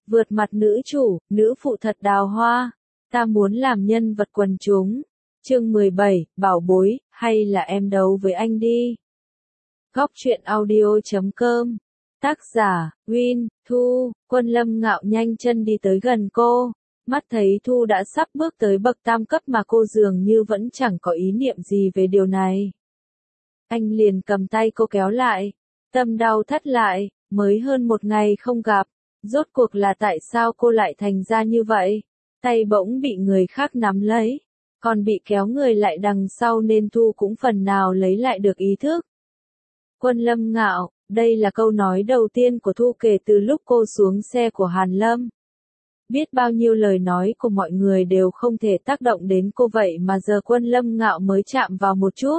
Vượt mặt nữ chủ, nữ phụ thật đào hoa. Ta muốn làm nhân vật quần chúng. Chương 17, bảo bối, hay là em đấu với anh đi. Góc truyện audio.com. Tác giả, Win, Thu. Quân Lâm Ngạo nhanh chân đi tới gần cô. Mắt thấy Thu đã sắp bước tới bậc tam cấp mà cô dường như vẫn chẳng có ý niệm gì về điều này. Anh liền cầm tay cô kéo lại. Tâm đau thắt lại, mới hơn một ngày không gặp. Rốt cuộc là tại sao cô lại thành ra như vậy? Tay bỗng bị người khác nắm lấy, còn bị kéo người lại đằng sau nên Thu cũng phần nào lấy lại được ý thức. Quân Lâm Ngạo, đây là câu nói đầu tiên của Thu kể từ lúc cô xuống xe của Hàn Lâm. Biết bao nhiêu lời nói của mọi người đều không thể tác động đến cô vậy mà giờ Quân Lâm Ngạo mới chạm vào một chút.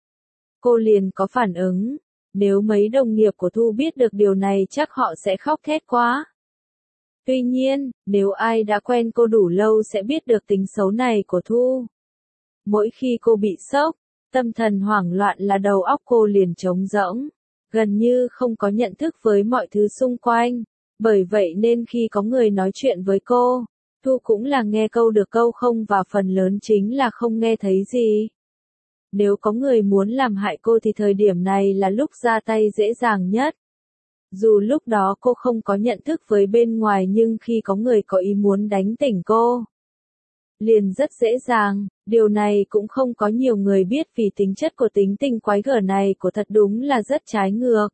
Cô liền có phản ứng, nếu mấy đồng nghiệp của Thu biết được điều này chắc họ sẽ khóc thét quá. Tuy nhiên, nếu ai đã quen cô đủ lâu sẽ biết được tính xấu này của Thu. Mỗi khi cô bị sốc, tâm thần hoảng loạn là đầu óc cô liền trống rỗng, gần như không có nhận thức với mọi thứ xung quanh. Bởi vậy nên khi có người nói chuyện với cô, Thu cũng là nghe câu được câu không và phần lớn chính là không nghe thấy gì. Nếu có người muốn làm hại cô thì thời điểm này là lúc ra tay dễ dàng nhất. Dù lúc đó cô không có nhận thức với bên ngoài nhưng khi có người có ý muốn đánh tỉnh cô, liền rất dễ dàng, điều này cũng không có nhiều người biết vì tính chất của tính tình quái gở này của thật đúng là rất trái ngược.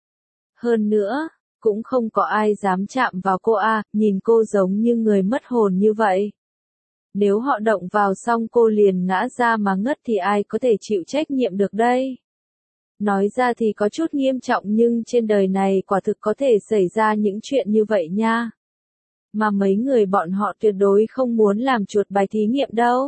Hơn nữa, cũng không có ai dám chạm vào cô nhìn cô giống như người mất hồn như vậy. Nếu họ động vào xong cô liền ngã ra mà ngất thì ai có thể chịu trách nhiệm được đây? Nói ra thì có chút nghiêm trọng nhưng trên đời này quả thực có thể xảy ra những chuyện như vậy nha. Mà mấy người bọn họ tuyệt đối không muốn làm chuột bài thí nghiệm đâu.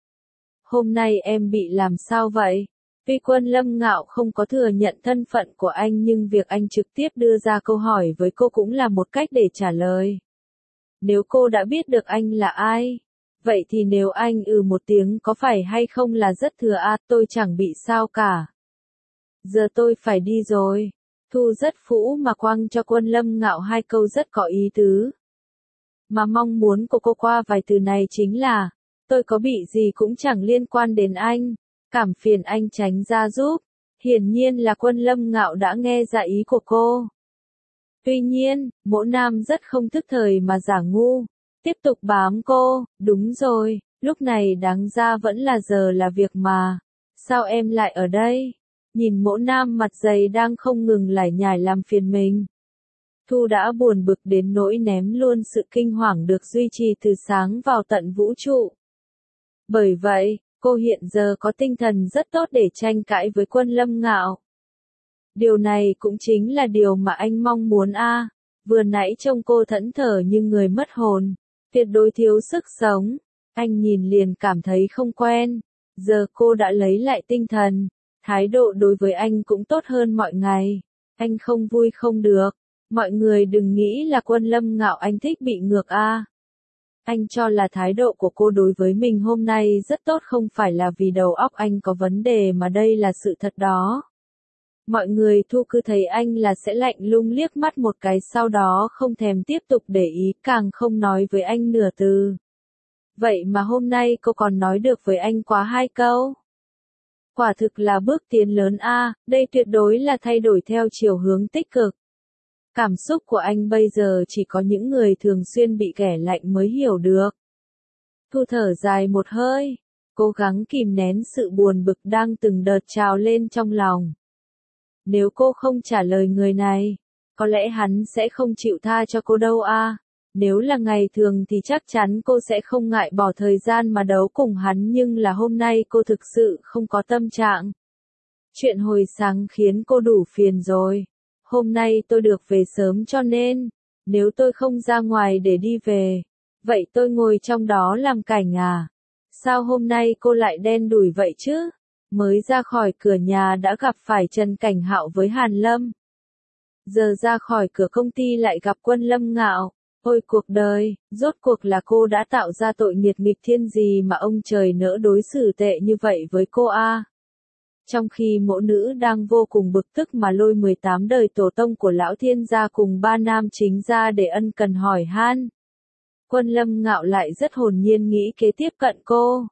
Hôm nay em bị làm sao vậy? Tuy Quân Lâm Ngạo không có thừa nhận thân phận của anh nhưng việc anh trực tiếp đưa ra câu hỏi với cô cũng là một cách để trả lời. Nếu cô đã biết được anh là ai, vậy thì nếu anh một tiếng có phải hay không là rất thừa tôi chẳng bị sao cả. Giờ tôi phải đi rồi. Thu rất phũ mà quăng cho Quân Lâm Ngạo hai câu rất có ý tứ. Mà mong muốn của cô qua vài từ này chính là, tôi có bị gì cũng chẳng liên quan đến anh, cảm phiền anh tránh ra giúp. Hiển nhiên là Quân Lâm Ngạo đã nghe ra ý của cô. Tuy nhiên, Mỗ Nam rất không thức thời mà giả ngu, tiếp tục bám cô, đúng rồi, lúc này đáng ra vẫn là giờ là việc mà. Sao em lại ở đây? Nhìn Mỗ Nam mặt dày đang không ngừng lải nhải làm phiền mình. Thu đã buồn bực đến nỗi ném luôn sự kinh hoàng được duy trì từ sáng vào tận vũ trụ. Bởi vậy, cô hiện giờ có tinh thần rất tốt để tranh cãi với Quân Lâm Ngạo. Điều này cũng chính là điều mà anh mong muốn Vừa nãy trông cô thẫn thờ như người mất hồn, tuyệt đối thiếu sức sống. Anh nhìn liền cảm thấy không quen. Giờ cô đã lấy lại tinh thần. Thái độ đối với anh cũng tốt hơn mọi ngày. Anh không vui không được. Mọi người đừng nghĩ là Quân Lâm Ngạo anh thích bị ngược Anh cho là thái độ của cô đối với mình hôm nay rất tốt không phải là vì đầu óc anh có vấn đề mà đây là sự thật đó. Mọi người Thu cứ thấy anh là sẽ lạnh lùng liếc mắt một cái sau đó không thèm tiếp tục để ý càng không nói với anh nửa từ. Vậy mà hôm nay cô còn nói được với anh quá hai câu. Quả thực là bước tiến lớn đây tuyệt đối là thay đổi theo chiều hướng tích cực. Cảm xúc của anh bây giờ chỉ có những người thường xuyên bị ghẻ lạnh mới hiểu được. Thu thở dài một hơi, cố gắng kìm nén sự buồn bực đang từng đợt trào lên trong lòng. Nếu cô không trả lời người này, có lẽ hắn sẽ không chịu tha cho cô đâu Nếu là ngày thường thì chắc chắn cô sẽ không ngại bỏ thời gian mà đấu cùng hắn nhưng là hôm nay cô thực sự không có tâm trạng. Chuyện hồi sáng khiến cô đủ phiền rồi. Hôm nay tôi được về sớm cho nên, nếu tôi không ra ngoài để đi về, vậy tôi ngồi trong đó làm cảnh Sao hôm nay cô lại đen đủi vậy chứ? Mới ra khỏi cửa nhà đã gặp phải Trần Cảnh Hạo với Hàn Lâm. Giờ ra khỏi cửa công ty lại gặp Quân Lâm Ngạo. Ôi cuộc đời, rốt cuộc là cô đã tạo ra tội nghiệt nghịch thiên gì mà ông trời nỡ đối xử tệ như vậy với cô Trong khi mẫu nữ đang vô cùng bực tức mà lôi 18 đời tổ tông của lão thiên gia cùng ba nam chính ra để ân cần hỏi han. Quân Lâm Ngạo lại rất hồn nhiên nghĩ kế tiếp cận cô.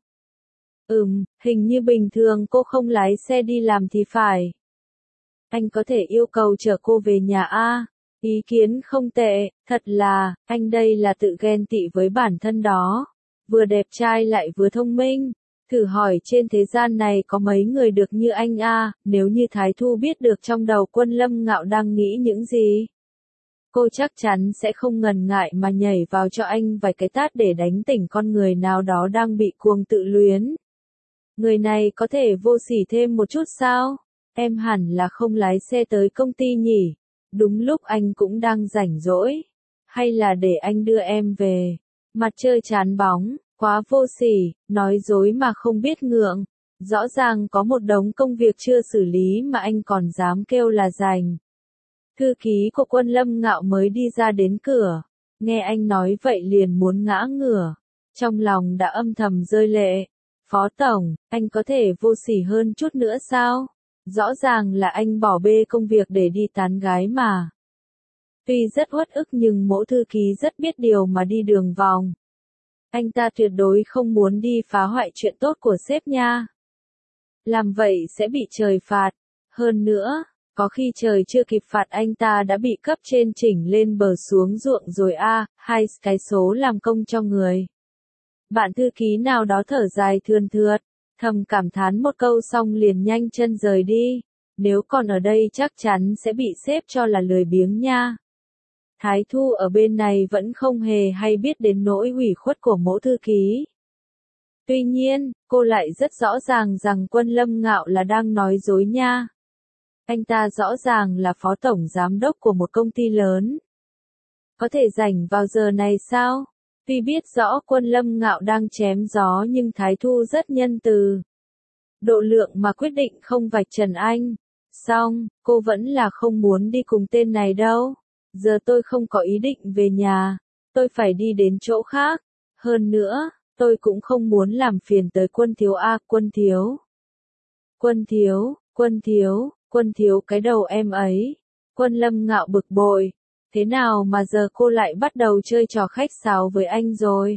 Hình như bình thường cô không lái xe đi làm thì phải. Anh có thể yêu cầu chở cô về nhà a. Ý kiến không tệ, thật là, anh đây là tự ghen tị với bản thân đó. Vừa đẹp trai lại vừa thông minh. Thử hỏi trên thế gian này có mấy người được như anh a, nếu như Thái Thu biết được trong đầu Quân Lâm Ngạo đang nghĩ những gì. Cô chắc chắn sẽ không ngần ngại mà nhảy vào cho anh vài cái tát để đánh tỉnh con người nào đó đang bị cuồng tự luyến. Người này có thể vô sỉ thêm một chút sao? Em hẳn là không lái xe tới công ty nhỉ? Đúng lúc anh cũng đang rảnh rỗi. Hay là để anh đưa em về? Mặt trời chán bóng, quá vô sỉ, nói dối mà không biết ngượng. Rõ ràng có một đống công việc chưa xử lý mà anh còn dám kêu là rảnh. Thư ký của Quân Lâm Ngạo mới đi ra đến cửa. Nghe anh nói vậy liền muốn ngã ngửa. Trong lòng đã âm thầm rơi lệ. Phó Tổng, anh có thể vô sỉ hơn chút nữa sao? Rõ ràng là anh bỏ bê công việc để đi tán gái mà. Tuy rất uất ức nhưng mỗ thư ký rất biết điều mà đi đường vòng. Anh ta tuyệt đối không muốn đi phá hoại chuyện tốt của sếp nha. Làm vậy sẽ bị trời phạt. Hơn nữa, có khi trời chưa kịp phạt anh ta đã bị cấp trên chỉnh lên bờ xuống ruộng rồi hai cái số làm công cho người. Bạn thư ký nào đó thở dài thườn thượt, thầm cảm thán một câu xong liền nhanh chân rời đi. Nếu còn ở đây chắc chắn sẽ bị sếp cho là lười biếng nha. Thái Thu ở bên này vẫn không hề hay biết đến nỗi ủy khuất của mỗ thư ký. Tuy nhiên, cô lại rất rõ ràng rằng Quân Lâm Ngạo là đang nói dối nha. Anh ta rõ ràng là phó tổng giám đốc của một công ty lớn. Có thể rảnh vào giờ này sao? Tuy biết rõ Quân Lâm Ngạo đang chém gió nhưng Thái Thu rất nhân từ. Độ lượng mà quyết định không vạch trần anh. Xong, cô vẫn là không muốn đi cùng tên này đâu. Giờ tôi không có ý định về nhà. Tôi phải đi đến chỗ khác. Hơn nữa, tôi cũng không muốn làm phiền tới Quân thiếu Quân thiếu. Quân thiếu, Quân thiếu, Quân thiếu cái đầu em ấy. Quân Lâm Ngạo bực bội. Thế nào mà giờ cô lại bắt đầu chơi trò khách sáo với anh rồi?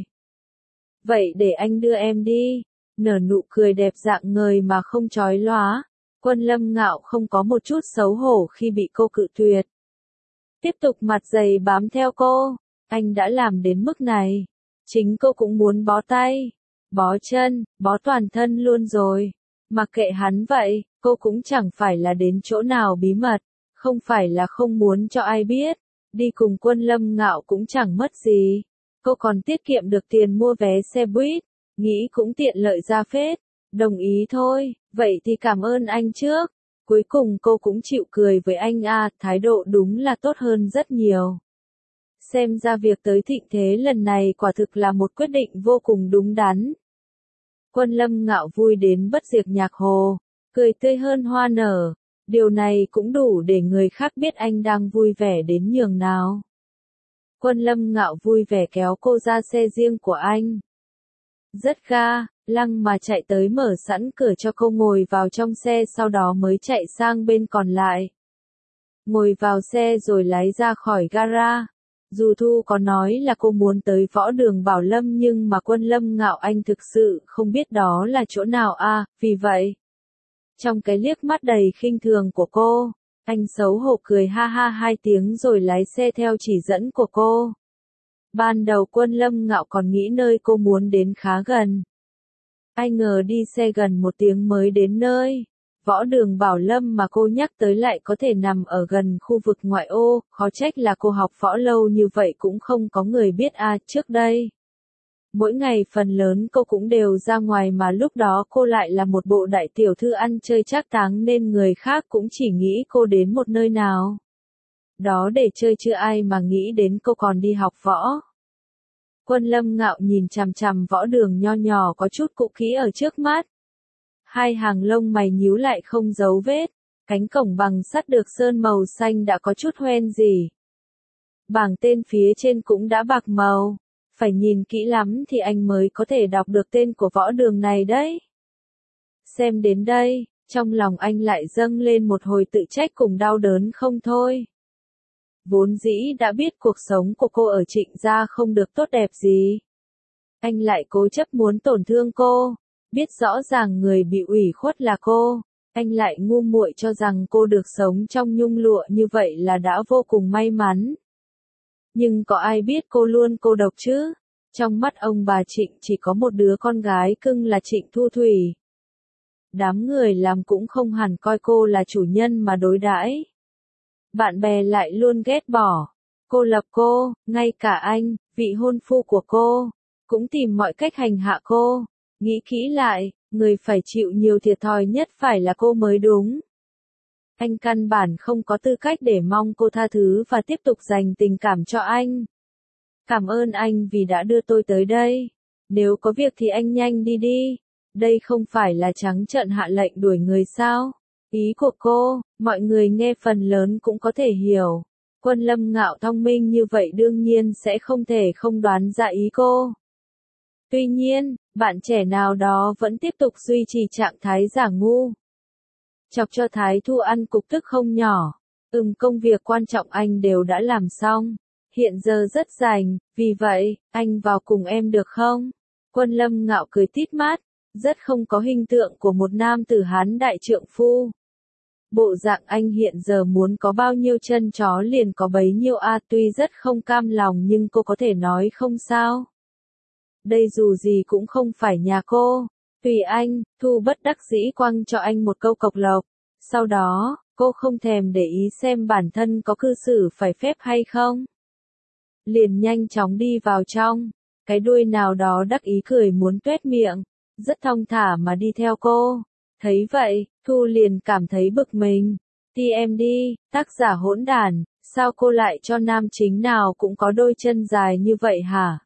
Vậy để anh đưa em đi. Nở nụ cười đẹp rạng ngời mà không chói lóa. Quân Lâm Ngạo không có một chút xấu hổ khi bị cô cự tuyệt. Tiếp tục mặt dày bám theo cô. Anh đã làm đến mức này. Chính cô cũng muốn bó tay, bó chân, bó toàn thân luôn rồi. Mặc kệ hắn vậy, cô cũng chẳng phải là đến chỗ nào bí mật. Không phải là không muốn cho ai biết. Đi cùng Quân Lâm Ngạo cũng chẳng mất gì. Cô còn tiết kiệm được tiền mua vé xe buýt. Nghĩ cũng tiện lợi ra phết. Đồng ý thôi, vậy thì cảm ơn anh trước. Cuối cùng cô cũng chịu cười với anh thái độ đúng là tốt hơn rất nhiều. Xem ra việc tới thịnh thế lần này quả thực là một quyết định vô cùng đúng đắn. Quân Lâm Ngạo vui đến bất diệt nhạc hồ, cười tươi hơn hoa nở. Điều này cũng đủ để người khác biết anh đang vui vẻ đến nhường nào. Quân Lâm Ngạo vui vẻ kéo cô ra xe riêng của anh. Rất ga, lăng mà chạy tới mở sẵn cửa cho cô ngồi vào trong xe sau đó mới chạy sang bên còn lại. Ngồi vào xe rồi lái ra khỏi gara. Dù Thu có nói là cô muốn tới võ đường Bảo Lâm nhưng mà Quân Lâm Ngạo anh thực sự không biết đó là chỗ nào vì vậy. Trong cái liếc mắt đầy khinh thường của cô, anh xấu hổ cười ha ha 2 tiếng rồi lái xe theo chỉ dẫn của cô. Ban đầu Quân Lâm Ngạo còn nghĩ nơi cô muốn đến khá gần. Ai ngờ đi xe gần 1 tiếng mới đến nơi. Võ đường Bảo Lâm mà cô nhắc tới lại có thể nằm ở gần khu vực ngoại ô, khó trách là cô học võ lâu như vậy cũng không có người biết trước đây. Mỗi ngày phần lớn cô cũng đều ra ngoài mà lúc đó cô lại là một bộ đại tiểu thư ăn chơi trác táng nên người khác cũng chỉ nghĩ cô đến một nơi nào đó để chơi chứ ai mà nghĩ đến cô còn đi học võ. Quân Lâm Ngạo nhìn chằm chằm võ đường nho nhỏ có chút cũ kỹ ở trước mắt. 2 hàng lông mày nhíu lại không dấu vết, cánh cổng bằng sắt được sơn màu xanh đã có chút hoen gì. Bảng tên phía trên cũng đã bạc màu, phải nhìn kỹ lắm thì anh mới có thể đọc được tên của võ đường này đấy. Xem đến đây, Trong lòng anh lại dâng lên một hồi tự trách cùng đau đớn không thôi. Vốn dĩ đã biết cuộc sống của cô ở Trịnh gia không được tốt đẹp gì. Anh lại cố chấp muốn tổn thương cô, biết rõ ràng người bị ủy khuất là cô, anh lại ngu muội cho rằng cô được sống trong nhung lụa như vậy là đã vô cùng may mắn. Nhưng có ai biết cô luôn cô độc chứ? Trong mắt ông bà Trịnh chỉ có một đứa con gái cưng là Trịnh Thu Thủy. Đám người làm cũng không hẳn coi cô là chủ nhân mà đối đãi. Bạn bè lại luôn ghét bỏ. Cô lập cô, ngay cả anh, vị hôn phu của cô, cũng tìm mọi cách hành hạ cô. Nghĩ kỹ lại, người phải chịu nhiều thiệt thòi nhất phải là cô mới đúng. Anh căn bản không có tư cách để mong cô tha thứ và tiếp tục dành tình cảm cho anh. Cảm ơn anh vì đã đưa tôi tới đây. Nếu có việc thì anh nhanh đi đi. Đây không phải là trắng trợn hạ lệnh đuổi người sao? Ý của cô, mọi người nghe phần lớn cũng có thể hiểu. Quân Lâm Ngạo thông minh như vậy đương nhiên sẽ không thể không đoán ra ý cô. Tuy nhiên, bạn trẻ nào đó vẫn tiếp tục duy trì trạng thái giả ngu. Chọc cho Thái Thu ăn cục tức không nhỏ. Công việc quan trọng anh đều đã làm xong. Hiện giờ rất rảnh, vì vậy, anh vào cùng em được không? Quân Lâm Ngạo cười tít mắt, rất không có hình tượng của một nam tử Hán đại trượng phu. Bộ dạng anh hiện giờ muốn có bao nhiêu chân chó liền có bấy nhiêu tuy rất không cam lòng nhưng cô có thể nói không sao. Đây dù gì cũng không phải nhà cô. Tùy anh, Thu bất đắc dĩ quăng cho anh một câu cộc lộc. Sau đó, cô không thèm để ý xem bản thân có cư xử phải phép hay không. Liền nhanh chóng đi vào trong. Cái đuôi nào đó đắc ý cười muốn tuét miệng. Rất thong thả mà đi theo cô. Thấy vậy, Thu liền cảm thấy bực mình. Thì em đi, tác giả hỗn đản, sao cô lại cho nam chính nào cũng có đôi chân dài như vậy hả?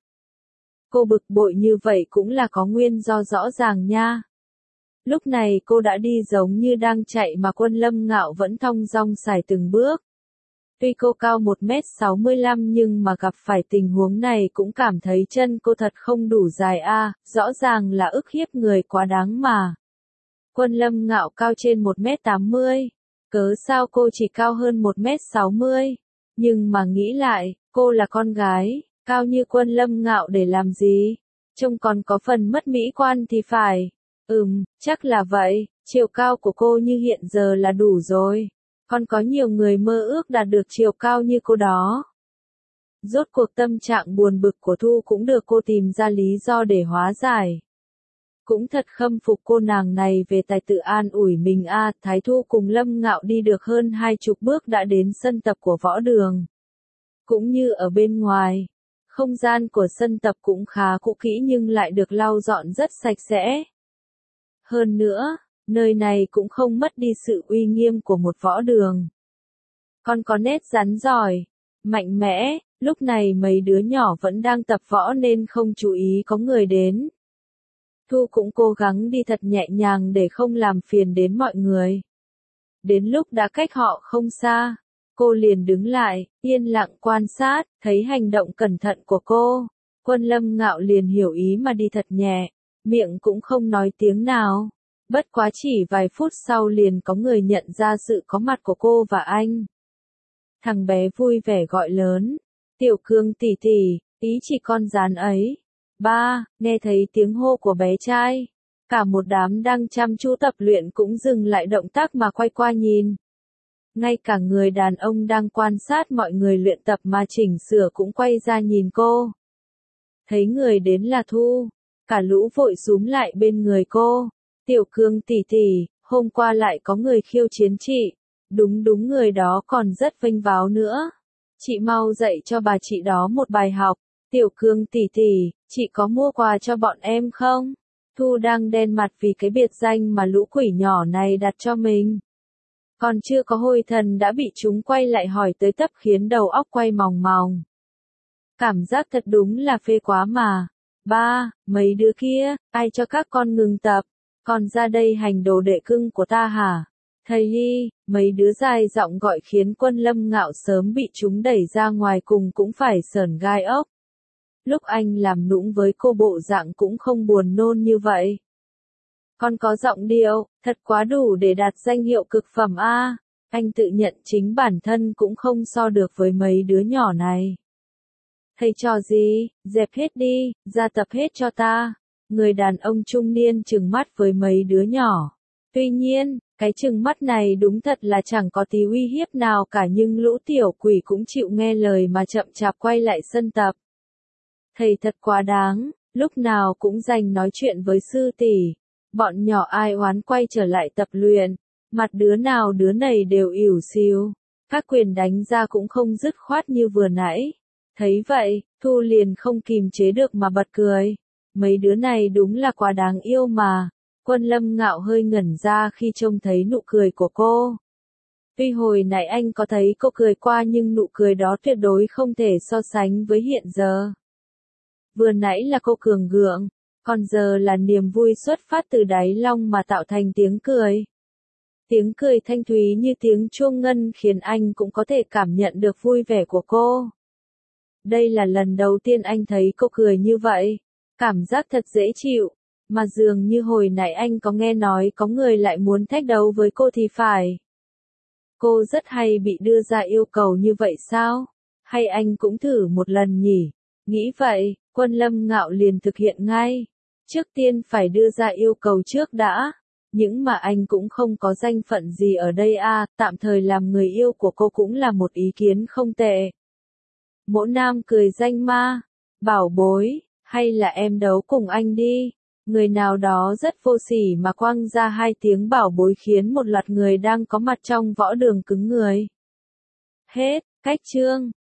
Cô bực bội như vậy cũng là có nguyên do rõ ràng nha. Lúc này cô đã đi giống như đang chạy mà Quân Lâm Ngạo vẫn thong dong xài từng bước. Tuy cô cao 1m65 nhưng mà gặp phải tình huống này cũng cảm thấy chân cô thật không đủ dài rõ ràng là ức hiếp người quá đáng mà. Quân Lâm Ngạo cao trên 1m80, cớ sao cô chỉ cao hơn 1m60, nhưng mà nghĩ lại, cô là con gái, cao như Quân Lâm Ngạo để làm gì, trông còn có phần mất mỹ quan thì phải, chắc là vậy, chiều cao của cô như hiện giờ là đủ rồi, còn có nhiều người mơ ước đạt được chiều cao như cô đó. Rốt cuộc tâm trạng buồn bực của Thu cũng được cô tìm ra lý do để hóa giải. Cũng thật khâm phục cô nàng này về tài tự an ủi mình Thái Thu cùng Lâm Ngạo đi được hơn 20 bước đã đến sân tập của võ đường. Cũng như ở bên ngoài, không gian của sân tập cũng khá cũ kỹ nhưng lại được lau dọn rất sạch sẽ. Hơn nữa, nơi này cũng không mất đi sự uy nghiêm của một võ đường. Còn có nét rắn giỏi, mạnh mẽ, lúc này mấy đứa nhỏ vẫn đang tập võ nên không chú ý có người đến. Thu cũng cố gắng đi thật nhẹ nhàng để không làm phiền đến mọi người. Đến lúc đã cách họ không xa, cô liền đứng lại, yên lặng quan sát, thấy hành động cẩn thận của cô. Quân Lâm Ngạo liền hiểu ý mà đi thật nhẹ, miệng cũng không nói tiếng nào. Bất quá chỉ vài phút sau liền có người nhận ra sự có mặt của cô và anh. Thằng bé vui vẻ gọi lớn, Tiểu Cương tỷ tỷ, ý chỉ con rán ấy. Ba, nghe thấy tiếng hô của bé trai. Cả một đám đang chăm chú tập luyện cũng dừng lại động tác mà quay qua nhìn. Ngay cả người đàn ông đang quan sát mọi người luyện tập mà chỉnh sửa cũng quay ra nhìn cô. Thấy người đến là Thu, cả lũ vội xúm lại bên người cô. Tiểu Cương tỷ tỷ, hôm qua lại có người khiêu chiến chị. Đúng người đó còn rất vênh váo nữa. Chị mau dạy cho bà chị đó một bài học. Tiểu Cương tỷ tỷ, chị có mua quà cho bọn em không? Thu đang đen mặt vì cái biệt danh mà lũ quỷ nhỏ này đặt cho mình. Còn chưa có hồi thần đã bị chúng quay lại hỏi tới tấp khiến đầu óc quay mòng mòng. Cảm giác thật đúng là phê quá mà. Ba, mấy đứa kia, ai cho các con ngừng tập, còn ra đây hành đồ đệ cưng của ta hả? Thầy đi, mấy đứa dài giọng gọi khiến Quân Lâm Ngạo sớm bị chúng đẩy ra ngoài cùng cũng phải sởn gai ốc. Lúc anh làm nũng với cô bộ dạng cũng không buồn nôn như vậy. Con có giọng điệu, thật quá đủ để đạt danh hiệu cực phẩm a. Anh tự nhận chính bản thân cũng không so được với mấy đứa nhỏ này. Thầy trò gì, dẹp hết đi, ra tập hết cho ta. Người đàn ông trung niên trừng mắt với mấy đứa nhỏ. Tuy nhiên, cái trừng mắt này đúng thật là chẳng có tí uy hiếp nào cả, nhưng lũ tiểu quỷ cũng chịu nghe lời mà chậm chạp quay lại sân tập. Thầy thật quá đáng, lúc nào cũng dành nói chuyện với sư tỷ. Bọn nhỏ ai oán quay trở lại tập luyện, mặt đứa nào đứa này đều ỉu xìu. Các quyền đánh ra cũng không dứt khoát như vừa nãy. Thấy vậy, Thu liền không kìm chế được mà bật cười. Mấy đứa này đúng là quá đáng yêu mà. Quân Lâm Ngạo hơi ngẩn ra khi trông thấy nụ cười của cô. Tuy hồi nãy anh có thấy cô cười qua nhưng nụ cười đó tuyệt đối không thể so sánh với hiện giờ. Vừa nãy là cô cường gượng, còn giờ là niềm vui xuất phát từ đáy lòng mà tạo thành tiếng cười. Tiếng cười thanh thúy như tiếng chuông ngân khiến anh cũng có thể cảm nhận được vui vẻ của cô. Đây là lần đầu tiên anh thấy cô cười như vậy, cảm giác thật dễ chịu, mà dường như hồi nãy anh có nghe nói có người lại muốn thách đấu với cô thì phải. Cô rất hay bị đưa ra yêu cầu như vậy sao? Hay anh cũng thử một lần nhỉ? Nghĩ vậy, Quân Lâm Ngạo liền thực hiện ngay. Trước tiên phải đưa ra yêu cầu trước đã. Nhưng mà anh cũng không có danh phận gì ở đây à, tạm thời làm người yêu của cô cũng là một ý kiến không tệ. Mỗ Nam cười danh ma, bảo bối, hay là em đấu cùng anh đi. Người nào đó rất vô sỉ mà quăng ra hai tiếng bảo bối khiến một loạt người đang có mặt trong võ đường cứng người. Hết, cách chương.